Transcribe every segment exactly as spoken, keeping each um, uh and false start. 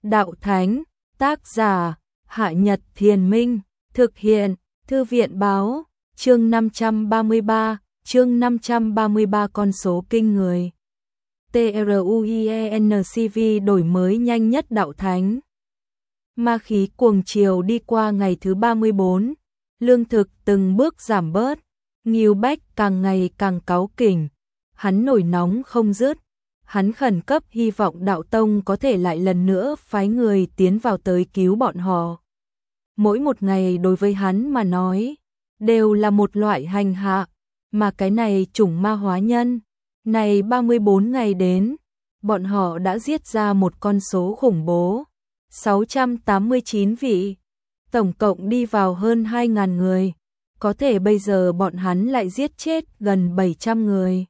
Đạo Thánh, tác giả, Hạ Nhật Thiền Minh, thực hiện, Thư viện Báo, chương năm trăm ba mươi ba, chương năm trăm ba mươi ba con số kinh người. TRUIENCV đổi mới nhanh nhất Đạo Thánh. Ma khí cuồng chiều đi qua ngày thứ ba mươi bốn, lương thực từng bước giảm bớt, Ngưu Bách càng ngày càng cáu kỉnh, hắn nổi nóng không dứt, hắn khẩn cấp hy vọng Đạo Tông có thể lại lần nữa phái người tiến vào tới cứu bọn họ. Mỗi một ngày đối với hắn mà nói, đều là một loại hành hạ, mà cái này chủng ma hóa nhân, này ba mươi bốn ngày đến, bọn họ đã giết ra một con số khủng bố, sáu trăm tám mươi chín vị, tổng cộng đi vào hơn hai nghìn người, có thể bây giờ bọn hắn lại giết chết gần bảy trăm người.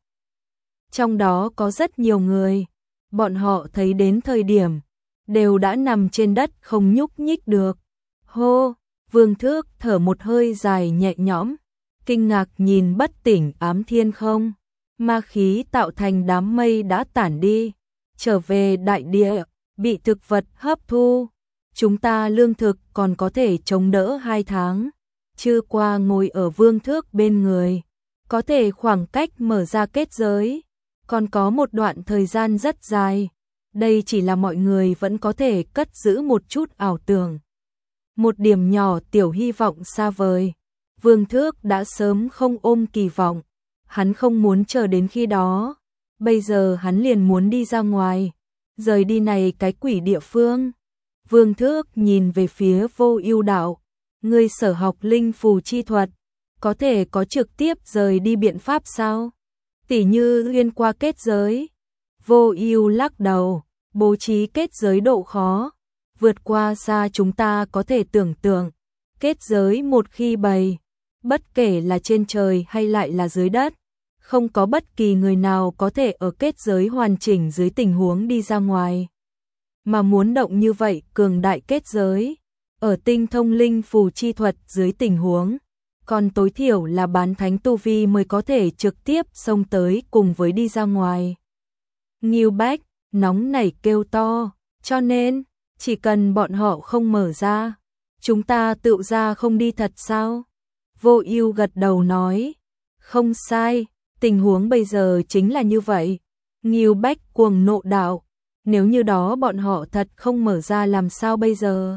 Trong đó có rất nhiều người, bọn họ thấy đến thời điểm, đều đã nằm trên đất không nhúc nhích được. Hô, Vương Thước thở một hơi dài nhẹ nhõm, kinh ngạc nhìn bất tỉnh ám thiên không. Ma khí tạo thành đám mây đã tản đi, trở về đại địa, bị thực vật hấp thu. Chúng ta lương thực còn có thể chống đỡ hai tháng. Chưa qua ngồi ở Vương Thước bên người, có thể khoảng cách mở ra kết giới, còn có một đoạn thời gian rất dài. Đây chỉ là mọi người vẫn có thể cất giữ một chút ảo tưởng. Một điểm nhỏ tiểu hy vọng xa vời. Vương Thước đã sớm không ôm kỳ vọng. Hắn không muốn chờ đến khi đó. Bây giờ hắn liền muốn đi ra ngoài, rời đi này cái quỷ địa phương. Vương Thước nhìn về phía Vô Ưu Đạo. Ngươi sở học linh phù chi thuật, có thể có trực tiếp rời đi biện pháp sao? Tỉ như xuyên qua kết giới. Vô Ưu lắc đầu, bố trí kết giới độ khó, vượt qua xa chúng ta có thể tưởng tượng. Kết giới một khi bày, bất kể là trên trời hay lại là dưới đất, không có bất kỳ người nào có thể ở kết giới hoàn chỉnh dưới tình huống đi ra ngoài. Mà muốn động như vậy cường đại kết giới, ở tinh thông linh phù chi thuật dưới tình huống, còn tối thiểu là bán thánh tu vi mới có thể trực tiếp xông tới cùng với đi ra ngoài. Ngưu Bách nóng nảy kêu to, cho nên, chỉ cần bọn họ không mở ra, chúng ta tự ra không đi thật sao? Vô Ưu gật đầu nói, không sai, tình huống bây giờ chính là như vậy. Ngưu Bách cuồng nộ đạo, nếu như đó bọn họ thật không mở ra làm sao bây giờ?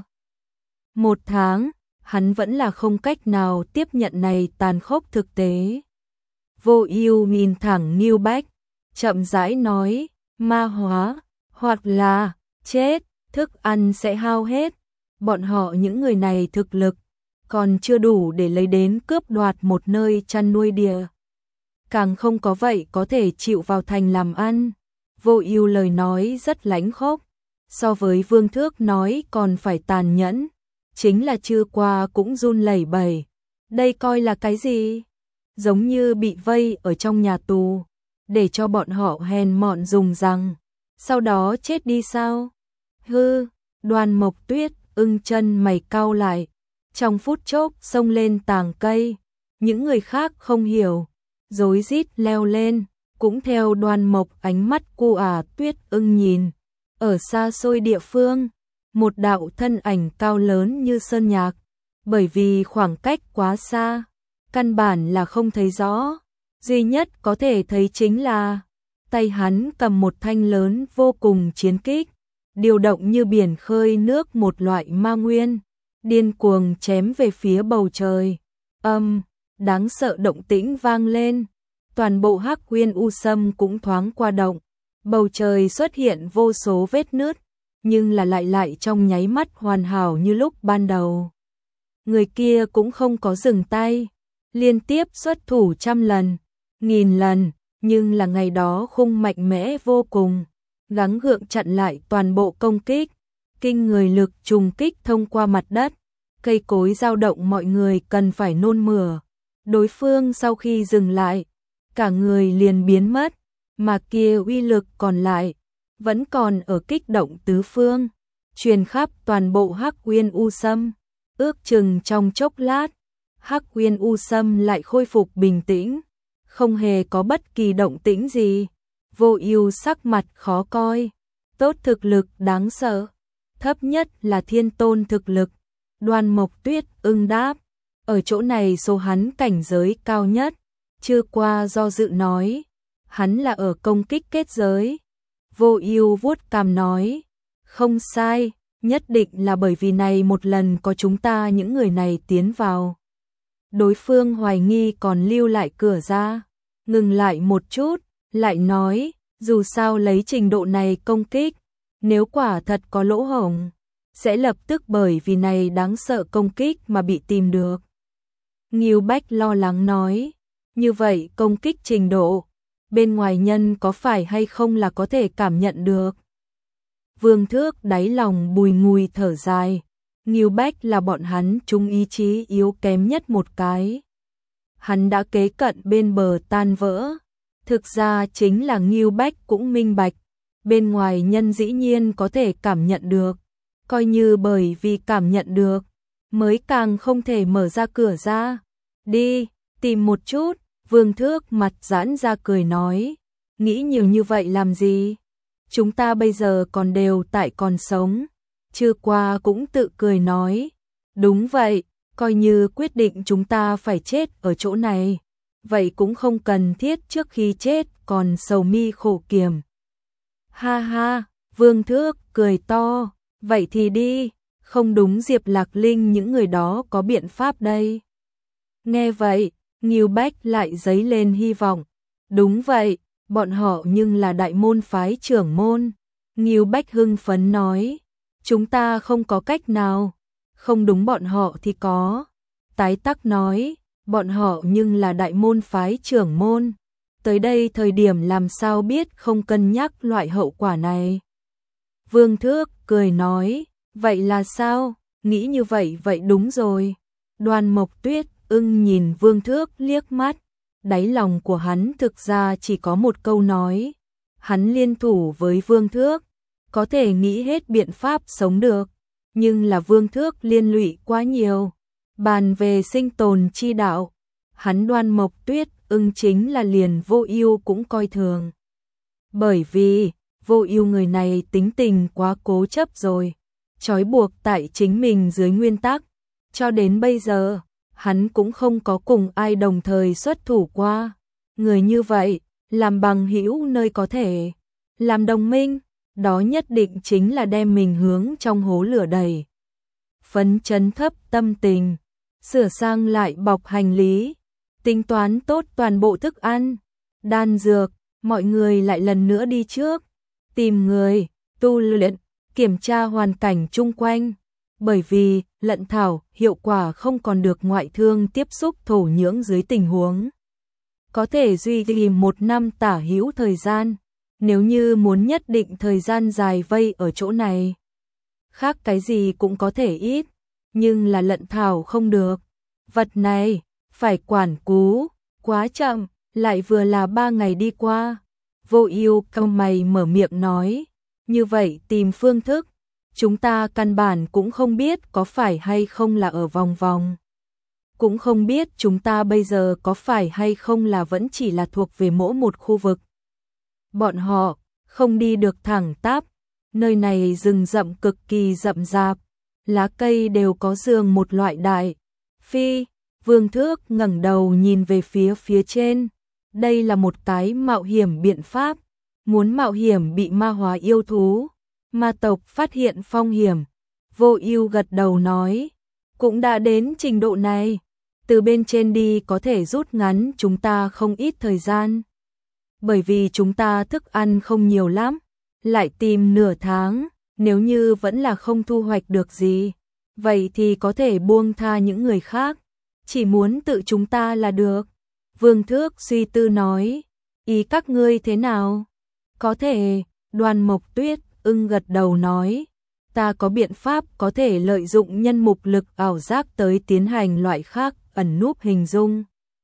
Một tháng, hắn vẫn là không cách nào tiếp nhận này tàn khốc thực tế. Vô Ưu nhìn thẳng Ngưu Bách, chậm rãi nói, ma hóa, hoặc là chết, thức ăn sẽ hao hết. Bọn họ những người này thực lực còn chưa đủ để lấy đến cướp đoạt một nơi chăn nuôi địa. Càng không có vậy có thể chịu vào thành làm ăn. Vô Ưu lời nói rất lãnh khốc, so với Vương Thước nói còn phải tàn nhẫn. Chính là chưa qua cũng run lẩy bẩy. Đây coi là cái gì? Giống như bị vây ở trong nhà tù, để cho bọn họ hèn mọn dùng rằng, sau đó chết đi sao? Hư, Đoàn Mộc Tuyết ưng chân mày cau lại, trong phút chốc xông lên tàng cây. Những người khác không hiểu, rối rít leo lên, cũng theo Đoàn Mộc ánh mắt cu ả Tuyết ưng nhìn. Ở xa xôi địa phương, một đạo thân ảnh cao lớn như sơn nhạc, bởi vì khoảng cách quá xa, căn bản là không thấy rõ, duy nhất có thể thấy chính là tay hắn cầm một thanh lớn vô cùng chiến kích, điều động như biển khơi nước một loại ma nguyên, điên cuồng chém về phía bầu trời. Âm, đáng sợ động tĩnh vang lên, toàn bộ Hắc Uyên U Sâm cũng thoáng qua động, bầu trời xuất hiện vô số vết nứt, nhưng là lại lại trong nháy mắt hoàn hảo như lúc ban đầu. Người kia cũng không có dừng tay, liên tiếp xuất thủ trăm lần, nghìn lần, nhưng là ngày đó khung mạnh mẽ vô cùng, gắng gượng chặn lại toàn bộ công kích, kinh người lực trùng kích thông qua mặt đất, cây cối dao động mọi người cần phải nôn mửa. Đối phương sau khi dừng lại, cả người liền biến mất, mà kia uy lực còn lại vẫn còn ở kích động tứ phương, truyền khắp toàn bộ Hắc Uyên U Sâm. Ước chừng trong chốc lát, Hắc Uyên U Sâm lại khôi phục bình tĩnh, không hề có bất kỳ động tĩnh gì. Vô Ưu sắc mặt khó coi, tốt thực lực đáng sợ. thấp nhất là thiên tôn thực lực. Đoan Mộc Tuyết ưng đáp, ở chỗ này số hắn cảnh giới cao nhất. Chưa qua do dự nói, hắn là ở công kích kết giới. Vô Ưu vuốt cằm nói, không sai, nhất định là bởi vì này một lần có chúng ta những người này tiến vào. Đối phương hoài nghi còn lưu lại cửa ra, ngừng lại một chút, lại nói, dù sao lấy trình độ này công kích, nếu quả thật có lỗ hổng, sẽ lập tức bởi vì này đáng sợ công kích mà bị tìm được. Ngưu Bách lo lắng nói, như vậy công kích trình độ, bên ngoài nhân có phải hay không là có thể cảm nhận được. Vương Thước đáy lòng bùi ngùi thở dài, Ngưu Bách là bọn hắn chúng ý chí yếu kém nhất một cái. Hắn đã kế cận bên bờ tan vỡ, thực ra chính là Ngưu Bách cũng minh bạch, bên ngoài nhân dĩ nhiên có thể cảm nhận được, coi như bởi vì cảm nhận được, mới càng không thể mở ra cửa ra. Đi, tìm một chút, Vương Thước mặt giãn ra cười nói, nghĩ nhiều như vậy làm gì? Chúng ta bây giờ còn đều tại còn sống. Chưa qua cũng tự cười nói, đúng vậy, coi như quyết định chúng ta phải chết ở chỗ này, vậy cũng không cần thiết trước khi chết còn sầu mi khổ kiểm. Ha ha, Vương Thước cười to, vậy thì đi, không đúng Diệp Lạc Linh những người đó có biện pháp đây. Nghe vậy, Ngưu Bách lại dấy lên hy vọng, đúng vậy, bọn họ nhưng là đại môn phái trưởng môn. Ngưu Bách hưng phấn nói, chúng ta không có cách nào, không đúng bọn họ thì có. Tái Tắc nói, bọn họ nhưng là đại môn phái trưởng môn, tới đây thời điểm làm sao biết không cân nhắc loại hậu quả này. Vương Thước cười nói, vậy là sao, nghĩ như vậy vậy đúng rồi. Đoan Mộc Tuyết ưng nhìn Vương Thước liếc mắt, đáy lòng của hắn thực ra chỉ có một câu nói, hắn liên thủ với Vương Thước, có thể nghĩ hết biện pháp sống được, nhưng là Vương Thước liên lụy quá nhiều, bàn về sinh tồn chi đạo, hắn Đoan Mộc Tuyết ưng chính là liền Vô Ưu cũng coi thường. Bởi vì, Vô Ưu người này tính tình quá cố chấp rồi, trói buộc tại chính mình dưới nguyên tắc, cho đến bây giờ, hắn cũng không có cùng ai đồng thời xuất thủ qua. Người như vậy, làm bằng hữu nơi có thể, làm đồng minh, đó nhất định chính là đem mình hướng trong hố lửa đẩy. Phấn chấn thấp tâm tình, sửa sang lại bọc hành lý, tính toán tốt toàn bộ thức ăn, đan dược, mọi người lại lần nữa đi trước, tìm người, tu luyện, kiểm tra hoàn cảnh chung quanh. Bởi vì, lận thảo, hiệu quả không còn được ngoại thương tiếp xúc thổ nhưỡng dưới tình huống. Có thể duy trì một năm tả hữu thời gian, nếu như muốn nhất định thời gian dài vây ở chỗ này. Khác cái gì cũng có thể ít, nhưng là lận thảo không được. Vật này, phải quản cú, quá chậm, lại vừa là ba ngày đi qua. Vô Ưu cau mày mở miệng nói, như vậy tìm phương thức. Chúng ta căn bản cũng không biết có phải hay không là ở vòng vòng. Cũng không biết chúng ta bây giờ có phải hay không là vẫn chỉ là thuộc về mỗi một khu vực. Bọn họ không đi được thẳng tắp, nơi này rừng rậm cực kỳ rậm rạp, lá cây đều có giường một loại đại. Phi, Vương Thước ngẩng đầu nhìn về phía phía trên, đây là một cái mạo hiểm biện pháp, muốn mạo hiểm bị ma hóa yêu thú. Ma tộc phát hiện phong hiểm, Vô Ưu gật đầu nói, cũng đã đến trình độ này, từ bên trên đi có thể rút ngắn chúng ta không ít thời gian. Bởi vì chúng ta thức ăn không nhiều lắm, lại tìm nửa tháng, nếu như vẫn là không thu hoạch được gì, vậy thì có thể buông tha những người khác, chỉ muốn tự chúng ta là được. Vương Thước suy tư nói, ý các ngươi thế nào? Có thể, Đoan Mộc Tuyết ưng gật đầu nói, ta có biện pháp có thể lợi dụng nhân mục lực ảo giác tới tiến hành loại khác ẩn núp hình dung.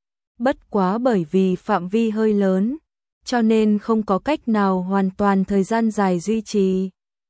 Bất quá bởi vì phạm vi hơi lớn, cho nên không có cách nào hoàn toàn thời gian dài duy trì.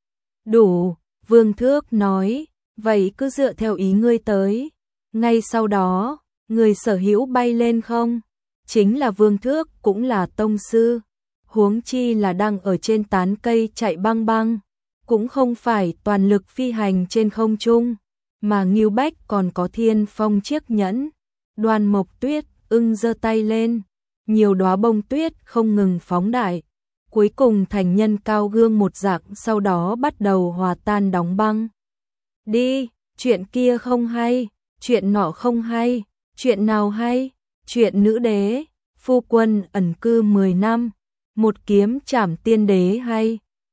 Đủ, Vương Thước nói, vậy cứ dựa theo ý ngươi tới. Ngay sau đó, người sở hữu bay lên không? Chính là Vương Thước cũng là tông sư. Huống chi là đang ở trên tán cây chạy băng băng, cũng không phải toàn lực phi hành trên không trung, mà Ngưu Bách còn có thiên phong chiếc nhẫn. Đoan Mộc Tuyết ưng giơ tay lên, nhiều đóa bông tuyết không ngừng phóng đại, cuối cùng thành nhân cao gương một dạng, sau đó bắt đầu hòa tan đóng băng. Đi, chuyện kia không hay, chuyện nọ không hay, chuyện nào hay? Chuyện nữ đế, phu quân ẩn cư mười năm, một kiếm trảm tiên đế hay?